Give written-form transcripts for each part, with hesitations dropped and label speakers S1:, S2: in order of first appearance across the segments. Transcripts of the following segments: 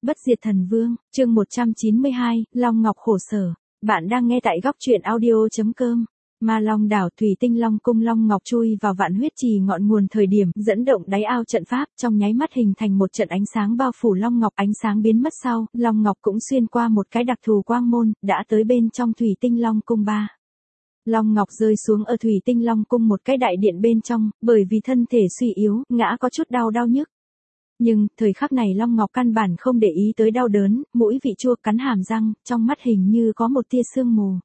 S1: Bất diệt thần vương, chương 192, Long Ngọc khổ sở. Bạn đang nghe tại góc truyện audio.com. Ma Long đảo Thủy Tinh Long cung, Long Ngọc chui vào Vạn Huyết Trì ngọn nguồn thời điểm, dẫn động đáy ao trận pháp, trong nháy mắt hình thành một trận ánh sáng bao phủ Long Ngọc, ánh sáng biến mất sau, Long Ngọc cũng xuyên qua một cái đặc thù quang môn, đã tới bên trong Thủy Tinh Long cung 3. Long Ngọc rơi xuống ở Thủy Tinh Long cung một cái đại điện bên trong, bởi vì thân thể suy yếu, ngã có chút đau nhức. Nhưng, thời khắc này Long Ngọc căn bản không để ý tới đau đớn, mũi vị chua cắn hàm răng, trong mắt hình như có một tia sương mù.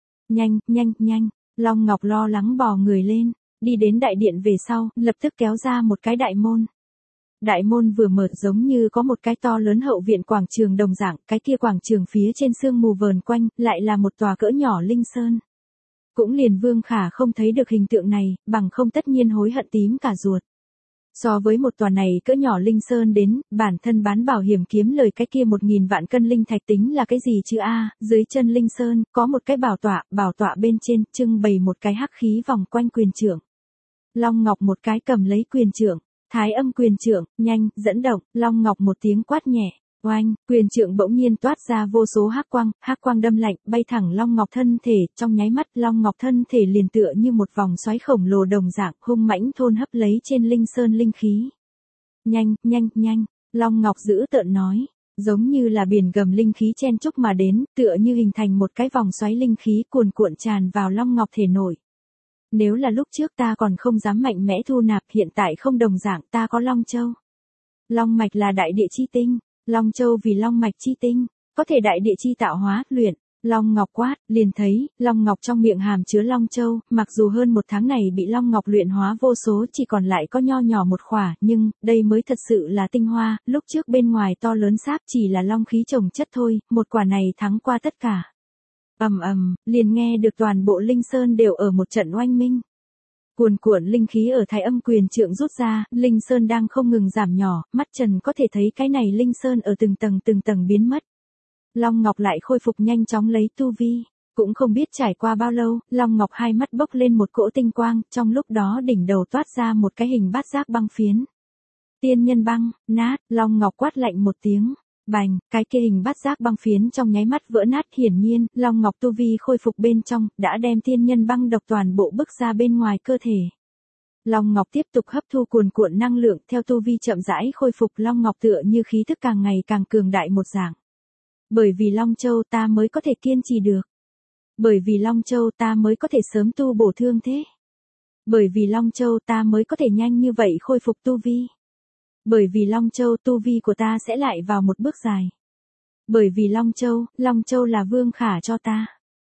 S1: Nhanh, Long Ngọc lo lắng bò người lên, đi đến đại điện về sau, lập tức kéo ra một cái đại môn. Đại môn vừa mở giống như có một cái to lớn hậu viện quảng trường đồng dạng, cái kia quảng trường phía trên sương mù vờn quanh, lại là một tòa cỡ nhỏ linh sơn. Cũng liền Vương Khả không thấy được hình tượng này, bằng không tất nhiên hối hận tím cả ruột. So với một tòa này cỡ nhỏ linh sơn đến, bản thân bán bảo hiểm kiếm lời cái kia 1000 vạn cân linh thạch tính là cái gì chứ a? Dưới chân linh sơn, có một cái bảo tọa bên trên, trưng bày một cái hắc khí vòng quanh quyền trượng. Long Ngọc một cái cầm lấy quyền trượng, thái âm quyền trượng, nhanh, dẫn động, Long Ngọc một tiếng quát nhẹ, oanh, quyền trượng bỗng nhiên toát ra vô số hắc quang đâm lạnh, bay thẳng Long Ngọc thân thể, trong nháy mắt Long Ngọc thân thể liền tựa như một vòng xoáy khổng lồ đồng dạng, hung mãnh thôn hấp lấy trên linh sơn linh khí. Nhanh, Long Ngọc giữ tợn nói, giống như là biển gầm linh khí chen chúc mà đến, tựa như hình thành một cái vòng xoáy linh khí cuồn cuộn tràn vào Long Ngọc thể nội. Nếu là lúc trước ta còn không dám mạnh mẽ thu nạp, hiện tại không đồng dạng, ta có Long Châu. Long mạch là đại địa chi tinh. Long Châu vì Long mạch chi tinh, có thể đại địa chi tạo hóa, luyện. Long Ngọc quát, liền thấy, Long Ngọc trong miệng hàm chứa Long Châu, mặc dù hơn một tháng này bị Long Ngọc luyện hóa vô số, chỉ còn lại có nho nhỏ một khỏa, nhưng, đây mới thật sự là tinh hoa, lúc trước bên ngoài to lớn sáp chỉ là long khí chồng chất thôi, một quả này thắng qua tất cả. Liền nghe được toàn bộ linh sơn đều ở một trận oanh minh. Cuồn cuộn linh khí ở thái âm quyền trượng rút ra, linh sơn đang không ngừng giảm nhỏ, mắt trần có thể thấy cái này linh sơn ở từng tầng biến mất. Long Ngọc lại khôi phục nhanh chóng lấy tu vi, cũng không biết trải qua bao lâu, Long Ngọc hai mắt bốc lên một cỗ tinh quang, trong lúc đó đỉnh đầu toát ra một cái hình bát giác băng phiến. Tiên nhân băng, nát, Long Ngọc quát lạnh một tiếng. Bành, cái kia hình bát giác băng phiến trong nháy mắt vỡ nát, hiển nhiên, Long Ngọc tu vi khôi phục bên trong, đã đem tiên nhân băng độc toàn bộ bức ra bên ngoài cơ thể. Long Ngọc tiếp tục hấp thu cuồn cuộn năng lượng, theo tu vi chậm rãi khôi phục, Long Ngọc tựa như khí thức càng ngày càng cường đại một dạng. Bởi vì Long Châu ta mới có thể kiên trì được. Bởi vì Long Châu ta mới có thể sớm tu bổ thương thế. Bởi vì Long Châu ta mới có thể nhanh như vậy khôi phục tu vi. Bởi vì Long Châu tu vi của ta sẽ lại vào một bước dài. Bởi vì Long Châu là Vương Khả cho ta.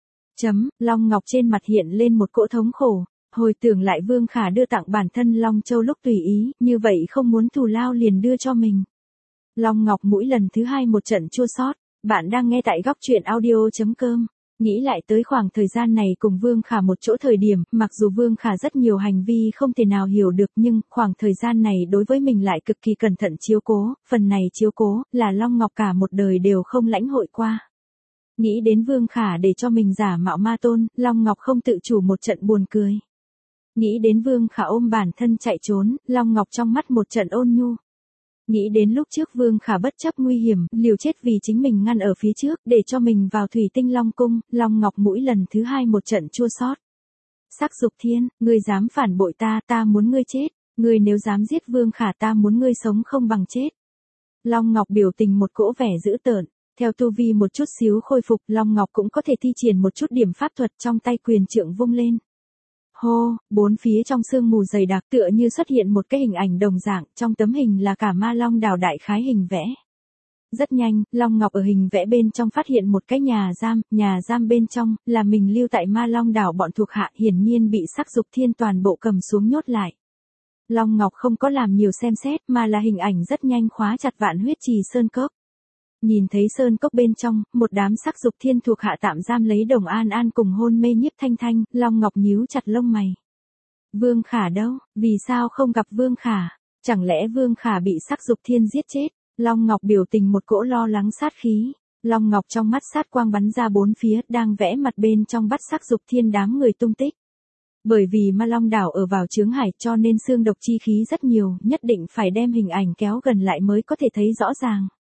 S1: Long Ngọc trên mặt hiện lên một cỗ thống khổ, hồi tưởng lại Vương Khả đưa tặng bản thân Long Châu lúc tùy ý, như vậy không muốn thù lao liền đưa cho mình. Long Ngọc mũi lần thứ 2 một trận chua xót. Bạn đang nghe tại góc truyện audio.com. Nghĩ lại tới khoảng thời gian này cùng Vương Khả một chỗ thời điểm, mặc dù Vương Khả rất nhiều hành vi không thể nào hiểu được, nhưng khoảng thời gian này đối với mình lại cực kỳ cẩn thận chiếu cố, phần này chiếu cố là Long Ngọc cả một đời đều không lãnh hội qua. Nghĩ đến Vương Khả để cho mình giả mạo ma tôn, Long Ngọc không tự chủ một trận buồn cười. Nghĩ đến Vương Khả ôm bản thân chạy trốn, Long Ngọc trong mắt một trận ôn nhu. Nghĩ đến lúc trước Vương Khả bất chấp nguy hiểm, liều chết vì chính mình ngăn ở phía trước, để cho mình vào Thủy Tinh Long cung, Long Ngọc mũi lần thứ 2 một trận chua xót. Sắc Dục Thiên, ngươi dám phản bội ta, ta muốn ngươi chết, ngươi nếu dám giết Vương Khả ta muốn ngươi sống không bằng chết. Long Ngọc biểu tình một cỗ vẻ dữ tợn, theo tu vi một chút xíu khôi phục, Long Ngọc cũng có thể thi triển một chút điểm pháp thuật, trong tay quyền trượng vung lên. Hô, bốn phía trong sương mù dày đặc tựa như xuất hiện một cái hình ảnh đồng dạng, trong tấm hình là cả Ma Long đảo đại khái hình vẽ. Rất nhanh, Long Ngọc ở hình vẽ bên trong phát hiện một cái nhà giam bên trong, là mình lưu tại Ma Long đảo bọn thuộc hạ, hiển nhiên bị Sắc Dục Thiên toàn bộ cầm xuống nhốt lại. Long Ngọc không có làm nhiều xem xét, mà là hình ảnh rất nhanh khóa chặt Vạn Huyết Trì sơn cốc. Nhìn thấy sơn cốc bên trong, một đám Sắc Dục Thiên thuộc hạ tạm giam lấy Đồng An cùng hôn mê Nhiếp Thanh Thanh, Long Ngọc nhíu chặt lông mày. Vương Khả đâu, vì sao không gặp Vương Khả? Chẳng lẽ Vương Khả bị Sắc Dục Thiên giết chết? Long Ngọc biểu tình một cỗ lo lắng sát khí. Long Ngọc trong mắt sát quang bắn ra bốn phía, đang vẽ mặt bên trong bắt Sắc Dục Thiên đám người tung tích. Bởi vì Ma Long đảo ở vào chướng hải cho nên xương độc chi khí rất nhiều, nhất định phải đem hình ảnh kéo gần lại mới có thể thấy rõ ràng.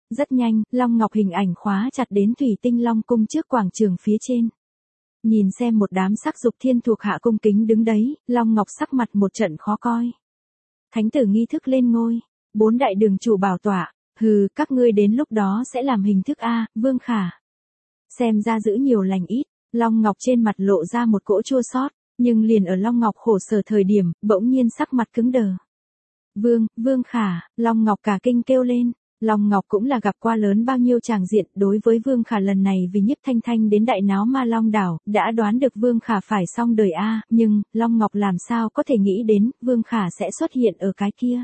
S1: Rất nhanh, Long Ngọc hình ảnh khóa chặt đến Thủy Tinh Long cung trước quảng trường phía trên. Nhìn xem một đám sắc dục thiên thuộc hạ cung kính đứng đấy, Long Ngọc sắc mặt một trận khó coi. Thánh tử nghi thức lên ngôi, 4 đại đường chủ bảo tọa, hừ, các ngươi đến lúc đó sẽ làm hình thức A, Vương Khả. Xem ra giữ nhiều lành ít, Long Ngọc trên mặt lộ ra một cỗ chua xót, nhưng liền ở Long Ngọc khổ sở thời điểm, bỗng nhiên sắc mặt cứng đờ. Vương Khả, Long Ngọc cả kinh kêu lên. Long Ngọc cũng là gặp qua lớn bao nhiêu tràng diện, đối với Vương Khả lần này vì Nhiếp Thanh Thanh đến đại náo Ma Long đảo, đã đoán được Vương Khả phải xong đời a, nhưng Long Ngọc làm sao có thể nghĩ đến Vương Khả sẽ xuất hiện ở cái kia.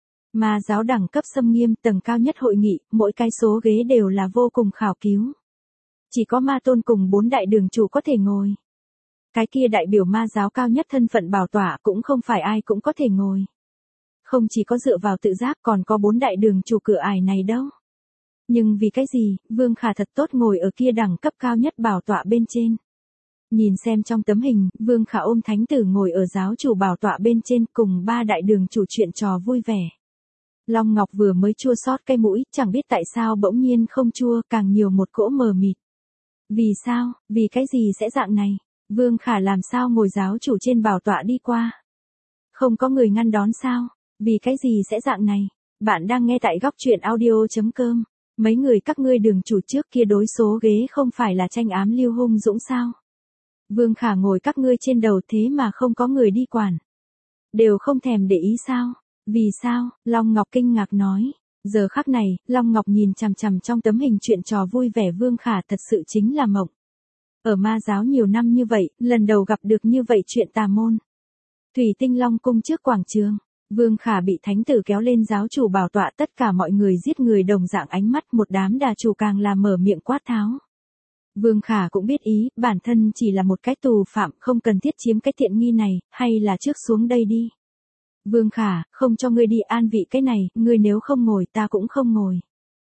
S1: Ma giáo đẳng cấp xâm nghiêm, tầng cao nhất hội nghị, mỗi cái số ghế đều là vô cùng khảo cứu. Chỉ có Ma Tôn cùng 4 đại đường chủ có thể ngồi. Cái kia đại biểu ma giáo cao nhất thân phận bảo tọa cũng không phải ai cũng có thể ngồi. Không chỉ có dựa vào tự giác còn có 4 đại đường chủ cửa ải này đâu. Nhưng vì cái gì, Vương Khả thật tốt ngồi ở kia đẳng cấp cao nhất bảo tọa bên trên. Nhìn xem trong tấm hình, Vương Khả ôm thánh tử ngồi ở giáo chủ bảo tọa bên trên cùng 3 đại đường chủ chuyện trò vui vẻ. Long Ngọc vừa mới chua xót cái mũi, chẳng biết tại sao bỗng nhiên không chua, càng nhiều một cỗ mờ mịt. Vì sao, vì cái gì sẽ dạng này? Vương Khả làm sao ngồi giáo chủ trên bảo tọa đi qua? Không có người ngăn đón sao? Vì cái gì sẽ dạng này? Bạn đang nghe tại góc truyện audio.com. Mấy người các ngươi đường chủ trước kia đối số ghế không phải là tranh ám Lưu Hung Dũng sao? Vương Khả ngồi các ngươi trên đầu thế mà không có người đi quản. Đều không thèm để ý sao? Vì sao? Long Ngọc kinh ngạc nói. Giờ khắc này, Long Ngọc nhìn chằm chằm trong tấm hình chuyện trò vui vẻ Vương Khả thật sự chính là mộng. Ở ma giáo nhiều năm như vậy, lần đầu gặp được như vậy chuyện tà môn. Thủy Tinh Long cung trước quảng trường. Vương Khả bị thánh tử kéo lên giáo chủ bảo tọa, tất cả mọi người giết người đồng dạng ánh mắt, một đám đà chủ càng là mở miệng quát tháo. Vương Khả cũng biết ý, bản thân chỉ là một cái tù phạm, không cần thiết chiếm cái tiện nghi này, hay là trước xuống đây đi. Vương Khả, không cho ngươi đi an vị cái này, ngươi nếu không ngồi ta cũng không ngồi.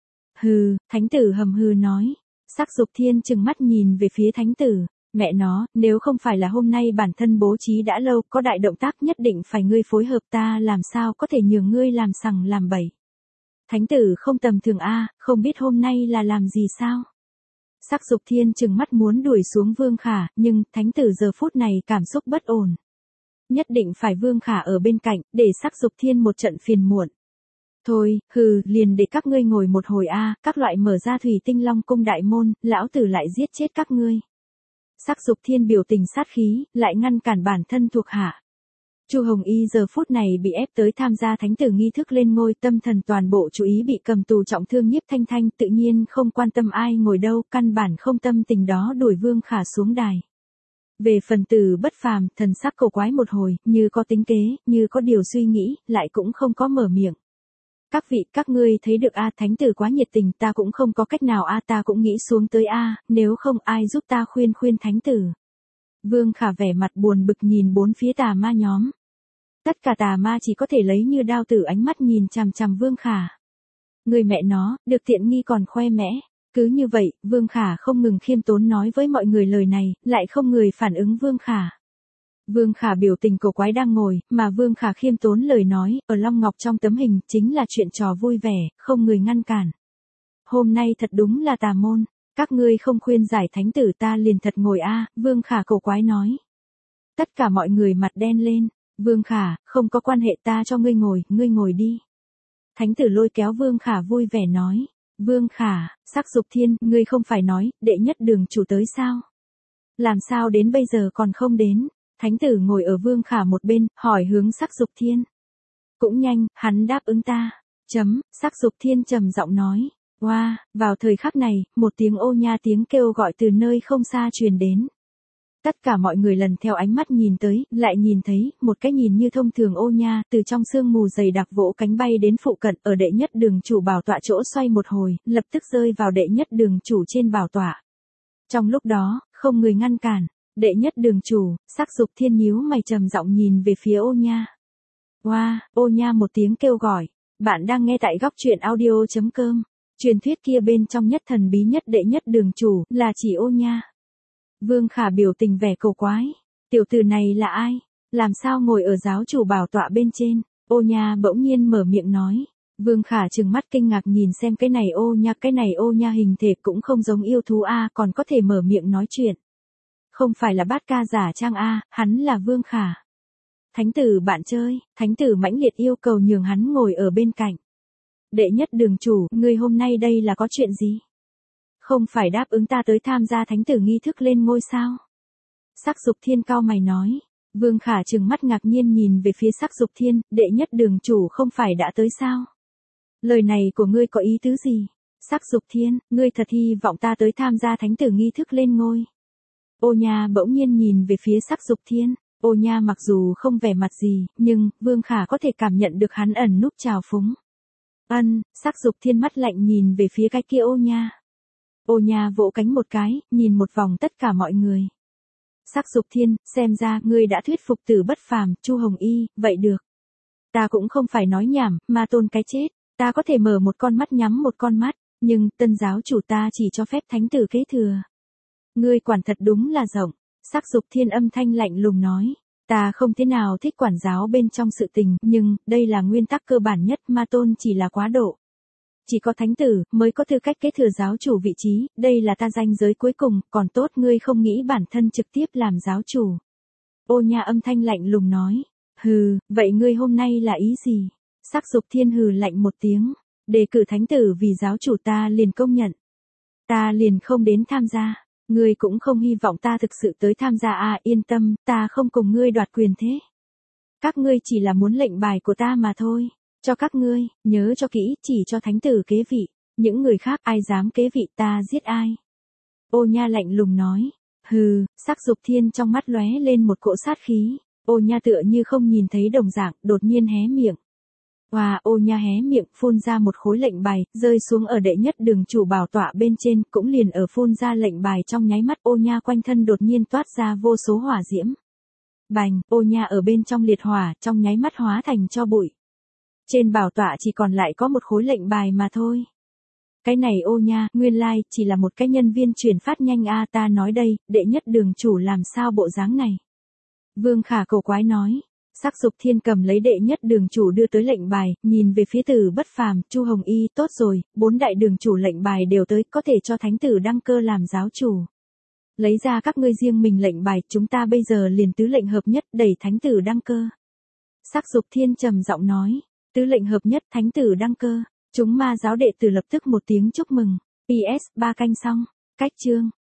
S1: Hừ, thánh tử hầm hừ nói. Sắc Dục Thiên trừng mắt nhìn về phía thánh tử. Mẹ nó, nếu không phải là hôm nay bản thân bố trí đã lâu, có đại động tác nhất định phải ngươi phối hợp, ta làm sao có thể nhường ngươi làm sằng làm bậy. Thánh tử không tầm thường a, không biết hôm nay là làm gì sao. Sắc Dục Thiên trừng mắt muốn đuổi xuống Vương Khả, nhưng thánh tử giờ phút này cảm xúc bất ổn. Nhất định phải Vương Khả ở bên cạnh, để Sắc Dục Thiên một trận phiền muộn. Thôi, hừ, liền để các ngươi ngồi một hồi a, các loại mở ra Thủy Tinh Long cung đại môn, lão tử lại giết chết các ngươi. Sắc Dục Thiên biểu tình sát khí, lại ngăn cản bản thân thuộc hạ. Chu Hồng Y giờ phút này bị ép tới tham gia thánh tử nghi thức lên ngôi, tâm thần toàn bộ chú ý bị cầm tù trọng thương Nhiếp Thanh Thanh, tự nhiên không quan tâm ai ngồi đâu, căn bản không tâm tình đó đuổi Vương Khả xuống đài. Về phần Tử Bất Phàm, thần sắc cổ quái một hồi, như có tính kế, như có điều suy nghĩ, lại cũng không có mở miệng. Các vị, các ngươi thấy được a, thánh tử quá nhiệt tình, ta cũng không có cách nào a, ta cũng nghĩ xuống tới a, nếu không ai giúp ta khuyên thánh tử. Vương Khả vẻ mặt buồn bực nhìn bốn phía tà ma nhóm. Tất cả tà ma chỉ có thể lấy như đao tử ánh mắt nhìn chằm chằm Vương Khả. Người mẹ nó, được tiện nghi còn khoe mẽ. Cứ như vậy, Vương Khả không ngừng khiêm tốn nói với mọi người lời này, lại không người phản ứng Vương Khả. Vương Khả biểu tình cổ quái đang ngồi, mà Vương Khả khiêm tốn lời nói, ở Long Ngọc trong tấm hình, chính là chuyện trò vui vẻ, không người ngăn cản. Hôm nay thật đúng là tà môn, các ngươi không khuyên giải thánh tử ta liền thật ngồi a, Vương Khả cổ quái nói. Tất cả mọi người mặt đen lên, Vương Khả, không có quan hệ, ta cho ngươi ngồi đi. Thánh tử lôi kéo Vương Khả vui vẻ nói. Vương Khả, Sắc Dục Thiên, ngươi không phải nói, đệ nhất đường chủ tới sao? Làm sao đến bây giờ còn không đến? Thánh tử ngồi ở Vương Khả một bên, hỏi hướng Sắc Dục Thiên. Cũng nhanh, hắn đáp ứng ta. Sắc Dục Thiên trầm giọng nói. Wow, vào thời khắc này, một tiếng ô nha tiếng kêu gọi từ nơi không xa truyền đến. Tất cả mọi người lần theo ánh mắt nhìn tới, lại nhìn thấy, một cái nhìn như thông thường ô nha, từ trong sương mù dày đặc vỗ cánh bay đến phụ cận, ở đệ nhất đường chủ bảo tọa chỗ xoay một hồi, lập tức rơi vào đệ nhất đường chủ trên bảo tọa. Trong lúc đó, không người ngăn cản, đệ nhất đường chủ, Sắc Dục Thiên nhíu mày trầm giọng nhìn về phía ô nha. Wow, ô nha một tiếng kêu gọi, bạn đang nghe tại góc truyện audio.com, truyền thuyết kia bên trong nhất thần bí nhất đệ nhất đường chủ, là chỉ ô nha. Vương Khả biểu tình vẻ cổ quái. Tiểu tử này là ai? Làm sao ngồi ở giáo chủ bảo tọa bên trên? Ô nha bỗng nhiên mở miệng nói. Vương Khả trừng mắt kinh ngạc nhìn xem cái này ô nha hình thể cũng không giống yêu thú a, còn có thể mở miệng nói chuyện. Không phải là bát ca giả trang a, hắn là Vương Khả. Thánh tử bạn chơi, thánh tử mãnh liệt yêu cầu nhường hắn ngồi ở bên cạnh. Đệ nhất đường chủ, ngươi hôm nay đây là có chuyện gì? Không phải đáp ứng ta tới tham gia thánh tử nghi thức lên ngôi sao? Sắc Dục Thiên cao mày nói. Vương Khả trừng mắt ngạc nhiên nhìn về phía Sắc Dục Thiên, đệ nhất đường chủ không phải đã tới sao? Lời này của ngươi có ý tứ gì? Sắc Dục Thiên, ngươi thật hy vọng ta tới tham gia thánh tử nghi thức lên ngôi. Ô Nha bỗng nhiên nhìn về phía Sắc Dục Thiên. Ô Nha mặc dù không vẻ mặt gì, nhưng Vương Khả có thể cảm nhận được hắn ẩn núp trào phúng. Sắc Dục Thiên mắt lạnh nhìn về phía cái kia Ô Nha. Ô Nha vỗ cánh một cái, nhìn một vòng tất cả mọi người. Sắc Dục Thiên, xem ra ngươi đã thuyết phục Tử Bất Phàm, Chu Hồng Y, vậy được. Ta cũng không phải nói nhảm, ma tôn cái chết, ta có thể mở một con mắt nhắm một con mắt, nhưng tân giáo chủ ta chỉ cho phép thánh tử kế thừa. Ngươi quản thật đúng là rộng. Sắc Dục Thiên âm thanh lạnh lùng nói. Ta không thế nào thích quản giáo bên trong sự tình, nhưng đây là nguyên tắc cơ bản nhất, ma tôn chỉ là quá độ. Chỉ có thánh tử mới có tư cách kế thừa giáo chủ vị trí, đây là ta ranh giới cuối cùng, còn tốt ngươi không nghĩ bản thân trực tiếp làm giáo chủ. Ô Nha âm thanh lạnh lùng nói. Hừ, vậy ngươi hôm nay là ý gì? Sắc Dục Thiên hừ lạnh một tiếng. Đề cử thánh tử vì giáo chủ ta liền công nhận. Ta liền không đến tham gia. Ngươi cũng không hy vọng ta thực sự tới tham gia à, yên tâm, ta không cùng ngươi đoạt quyền thế. Các ngươi chỉ là muốn lệnh bài của ta mà thôi. Cho các ngươi, nhớ cho kỹ, chỉ cho thánh tử kế vị. Những người khác ai dám kế vị ta giết ai. Ô Nha lạnh lùng nói. Hừ, Sắc Dục Thiên trong mắt lóe lên một cỗ sát khí. Ô Nha tựa như không nhìn thấy đồng dạng, đột nhiên hé miệng. Ô Nha hé miệng, phun ra một khối lệnh bài, rơi xuống ở đệ nhất đường chủ bảo tọa bên trên, cũng liền ở phun ra lệnh bài trong nháy mắt Ô Nha quanh thân đột nhiên toát ra vô số hỏa diễm. Bành, Ô Nha ở bên trong liệt hỏa, trong nháy mắt hóa thành tro bụi. Trên bảo tọa chỉ còn lại có một khối lệnh bài mà thôi. Cái này Ô Nha, nguyên lai, chỉ là một cái nhân viên truyền phát nhanh a, ta nói đây, đệ nhất đường chủ làm sao bộ dáng này. Vương Khả cầu quái nói. Sắc Dục Thiên cầm lấy đệ nhất đường chủ đưa tới lệnh bài, nhìn về phía Tử Bất Phàm, Chu Hồng Y, tốt rồi, 4 đại đường chủ lệnh bài đều tới, có thể cho thánh tử đăng cơ làm giáo chủ. Lấy ra các ngươi riêng mình lệnh bài, chúng ta bây giờ liền tứ lệnh hợp nhất, đẩy thánh tử đăng cơ. Sắc Dục Thiên trầm giọng nói, tứ lệnh hợp nhất, thánh tử đăng cơ. Chúng ma giáo đệ tử lập tức một tiếng chúc mừng. PS, 3 canh xong. Cách chương.